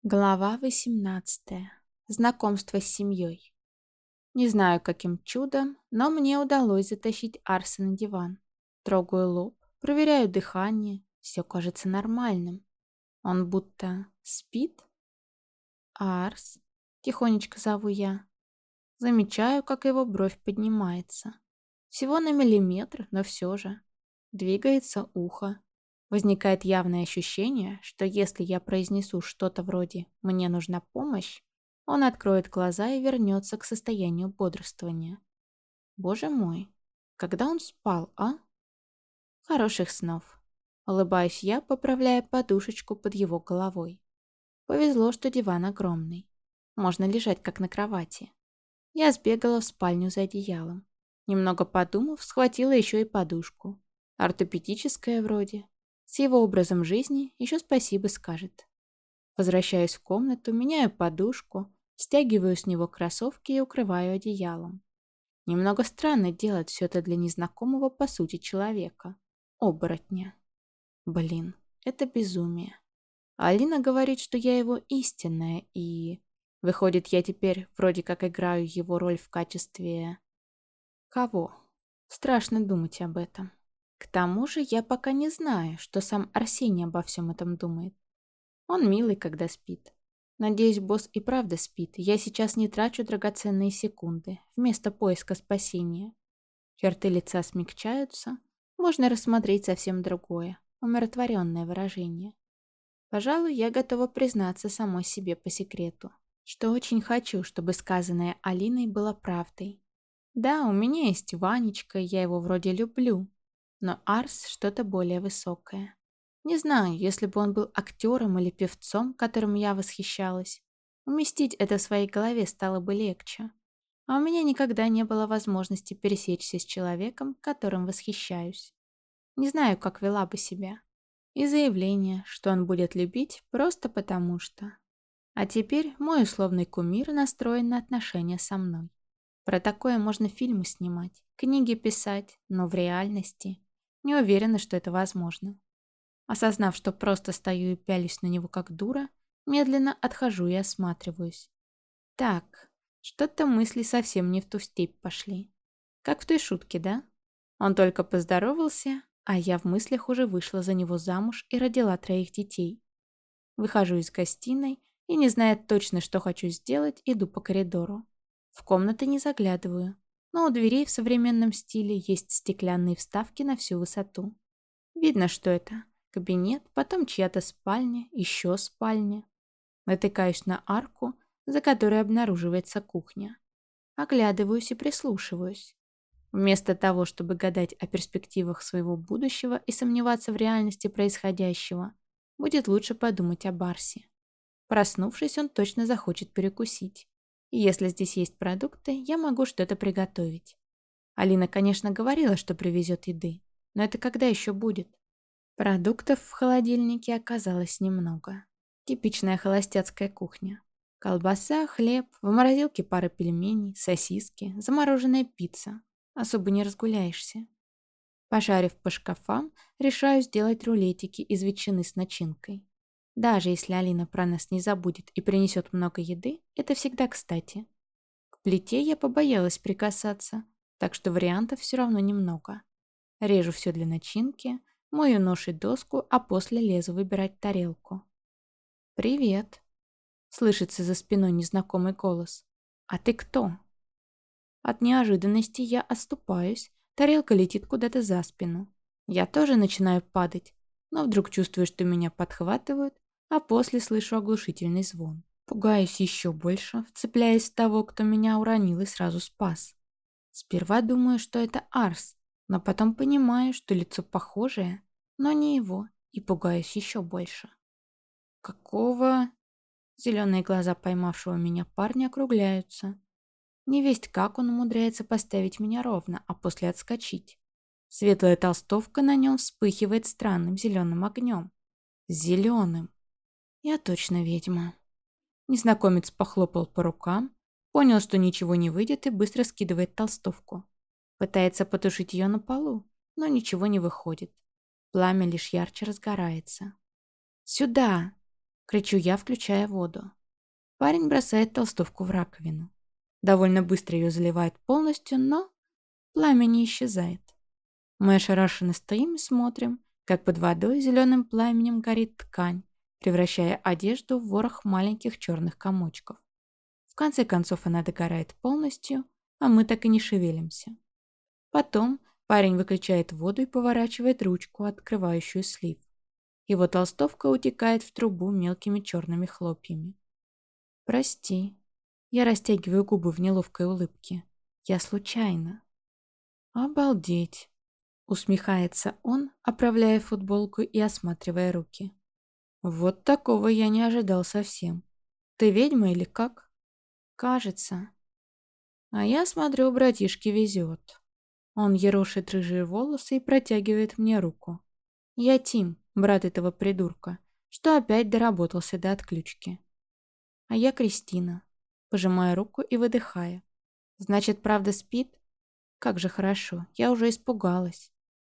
Глава 18. Знакомство с семьей. Не знаю, каким чудом, но мне удалось затащить Арса на диван. Трогаю лоб, проверяю дыхание, все кажется нормальным. Он будто спит. Арс, тихонечко зову я. Замечаю, как его бровь поднимается. Всего на миллиметр, но все же. Двигается ухо. Возникает явное ощущение, что если я произнесу что-то вроде «мне нужна помощь», он откроет глаза и вернется к состоянию бодрствования. Боже мой, когда он спал, а? Хороших снов. Улыбаюсь я, поправляя подушечку под его головой. Повезло, что диван огромный. Можно лежать как на кровати. Я сбегала в спальню за одеялом. Немного подумав, схватила еще и подушку. Ортопедическая вроде. С его образом жизни еще спасибо скажет. Возвращаюсь в комнату, меняю подушку, стягиваю с него кроссовки и укрываю одеялом. Немного странно делать все это для незнакомого по сути человека. Оборотня. Блин, это безумие. А Алина говорит, что я его истинная, и... Выходит, я теперь вроде как играю его роль в качестве... Кого? Страшно думать об этом. К тому же я пока не знаю, что сам Арсений обо всем этом думает. Он милый, когда спит. Надеюсь, босс и правда спит, и я сейчас не трачу драгоценные секунды вместо поиска спасения. Черты лица смягчаются, можно рассмотреть совсем другое, умиротворенное выражение. Пожалуй, я готова признаться самой себе по секрету, что очень хочу, чтобы сказанное Алиной было правдой. Да, у меня есть Ванечка, я его вроде люблю, но Арс что-то более высокое. Не знаю, если бы он был актером или певцом, которым я восхищалась, уместить это в своей голове стало бы легче. А у меня никогда не было возможности пересечься с человеком, которым восхищаюсь. Не знаю, как вела бы себя. И заявление, что он будет любить просто потому что. А теперь мой условный кумир настроен на отношения со мной. Про такое можно фильмы снимать, книги писать, но в реальности не уверена, что это возможно. Осознав, что просто стою и пялюсь на него как дура, медленно отхожу и осматриваюсь. Так, что-то мысли совсем не в ту степь пошли. Как в той шутке, да? Он только поздоровался, а я в мыслях уже вышла за него замуж и родила 3 детей. Выхожу из гостиной и, не зная точно, что хочу сделать, иду по коридору. В комнаты не заглядываю, но у дверей в современном стиле есть стеклянные вставки на всю высоту. Видно, что это кабинет, потом чья-то спальня, еще спальня. Натыкаюсь на арку, за которой обнаруживается кухня. Оглядываюсь и прислушиваюсь. Вместо того, чтобы гадать о перспективах своего будущего и сомневаться в реальности происходящего, будет лучше подумать о Барсе. Проснувшись, он точно захочет перекусить. И если здесь есть продукты, я могу что-то приготовить. Алина, конечно, говорила, что привезет еды, но это когда еще будет? Продуктов в холодильнике оказалось немного. Типичная холостяцкая кухня. Колбаса, хлеб, в морозилке пара пельменей, сосиски, замороженная пицца. Особо не разгуляешься. Пошарив по шкафам, решаю сделать рулетики из ветчины с начинкой. Даже если Алина про нас не забудет и принесет много еды, это всегда кстати. К плите я побоялась прикасаться, так что вариантов все равно немного. Режу все для начинки, мою нож и доску, а после лезу выбирать тарелку. «Привет!» — слышится за спиной незнакомый голос. «А ты кто?» От неожиданности я отступаюсь, тарелка летит куда-то за спину. Я тоже начинаю падать, но вдруг чувствую, что меня подхватывают, а после слышу оглушительный звон. Пугаюсь еще больше, вцепляясь в того, кто меня уронил и сразу спас. Сперва думаю, что это Арс, но потом понимаю, что лицо похожее, но не его, и пугаюсь еще больше. Какого? Зеленые глаза поймавшего меня парня округляются. Невесть как он умудряется поставить меня ровно, а после отскочить. Светлая толстовка на нем вспыхивает странным зеленым огнем. Зеленым. Я точно ведьма. Незнакомец похлопал по рукам, понял, что ничего не выйдет и быстро скидывает толстовку. Пытается потушить ее на полу, но ничего не выходит. Пламя лишь ярче разгорается. «Сюда!» Кричу я, включая воду. Парень бросает толстовку в раковину. Довольно быстро ее заливает полностью, но пламя не исчезает. Мы ошарашенно стоим и смотрим, как под водой зеленым пламенем горит ткань, превращая одежду в ворох маленьких черных комочков. В конце концов она догорает полностью, а мы так и не шевелимся. Потом парень выключает воду и поворачивает ручку, открывающую слив. Его толстовка утекает в трубу мелкими черными хлопьями. «Прости». Я растягиваю губы в неловкой улыбке. «Я случайно». «Обалдеть!» Усмехается он, оправляя футболку и осматривая руки. «Вот такого я не ожидал совсем. Ты ведьма или как?» «Кажется». А я смотрю, братишке везет. Он ерошит рыжие волосы и протягивает мне руку. «Я Тим, брат этого придурка, что опять доработался до отключки». «А я Кристина», пожимая руку и выдыхая. «Значит, правда спит? Как же хорошо, я уже испугалась».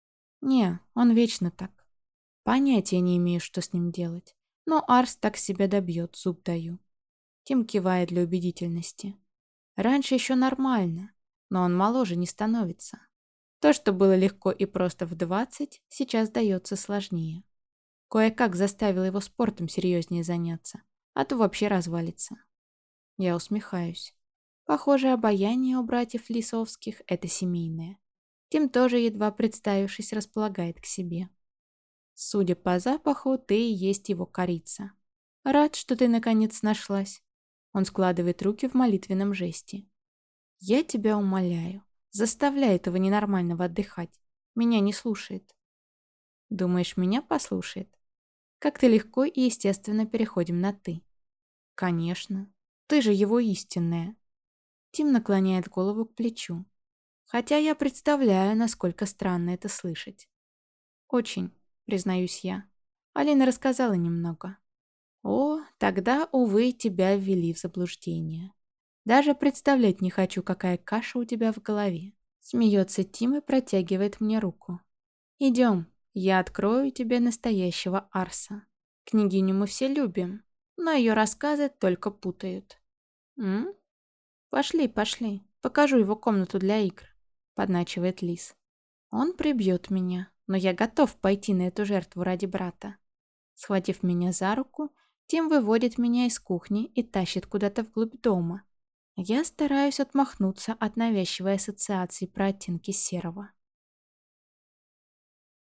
«Не, он вечно так. Понятия не имею, что с ним делать. Но Арс так себя добьет, зуб даю». Тим кивает для убедительности. «Раньше еще нормально, но он моложе не становится. То, что было легко и просто в 20, сейчас дается сложнее. Кое-как заставил его спортом серьезнее заняться, а то вообще развалится». Я усмехаюсь. Похоже, обаяние у братьев Лисовских — это семейное. Тим тоже, едва представившись, располагает к себе. «Судя по запаху, ты и есть его корица. Рад, что ты наконец нашлась». Он складывает руки в молитвенном жесте. «Я тебя умоляю, заставляй этого ненормального отдыхать. Меня не слушает». «Думаешь, меня послушает?» Как-то легко и естественно переходим на «ты». «Конечно. Ты же его истинная». Тим наклоняет голову к плечу. Хотя я представляю, насколько странно это слышать. «Очень», признаюсь я. Алина рассказала немного. «О, тогда, увы, тебя ввели в заблуждение. Даже представлять не хочу, какая каша у тебя в голове». Смеется Тим и протягивает мне руку. «Идем, я открою тебе настоящего Арса. Княгиню мы все любим, но ее рассказы только путают». «М? Пошли, пошли, покажу его комнату для игр», подначивает Лис. «Он прибьет меня, но я готов пойти на эту жертву ради брата». Схватив меня за руку, Тим выводит меня из кухни и тащит куда-то вглубь дома. Я стараюсь отмахнуться от навязчивой ассоциации про оттенки серого.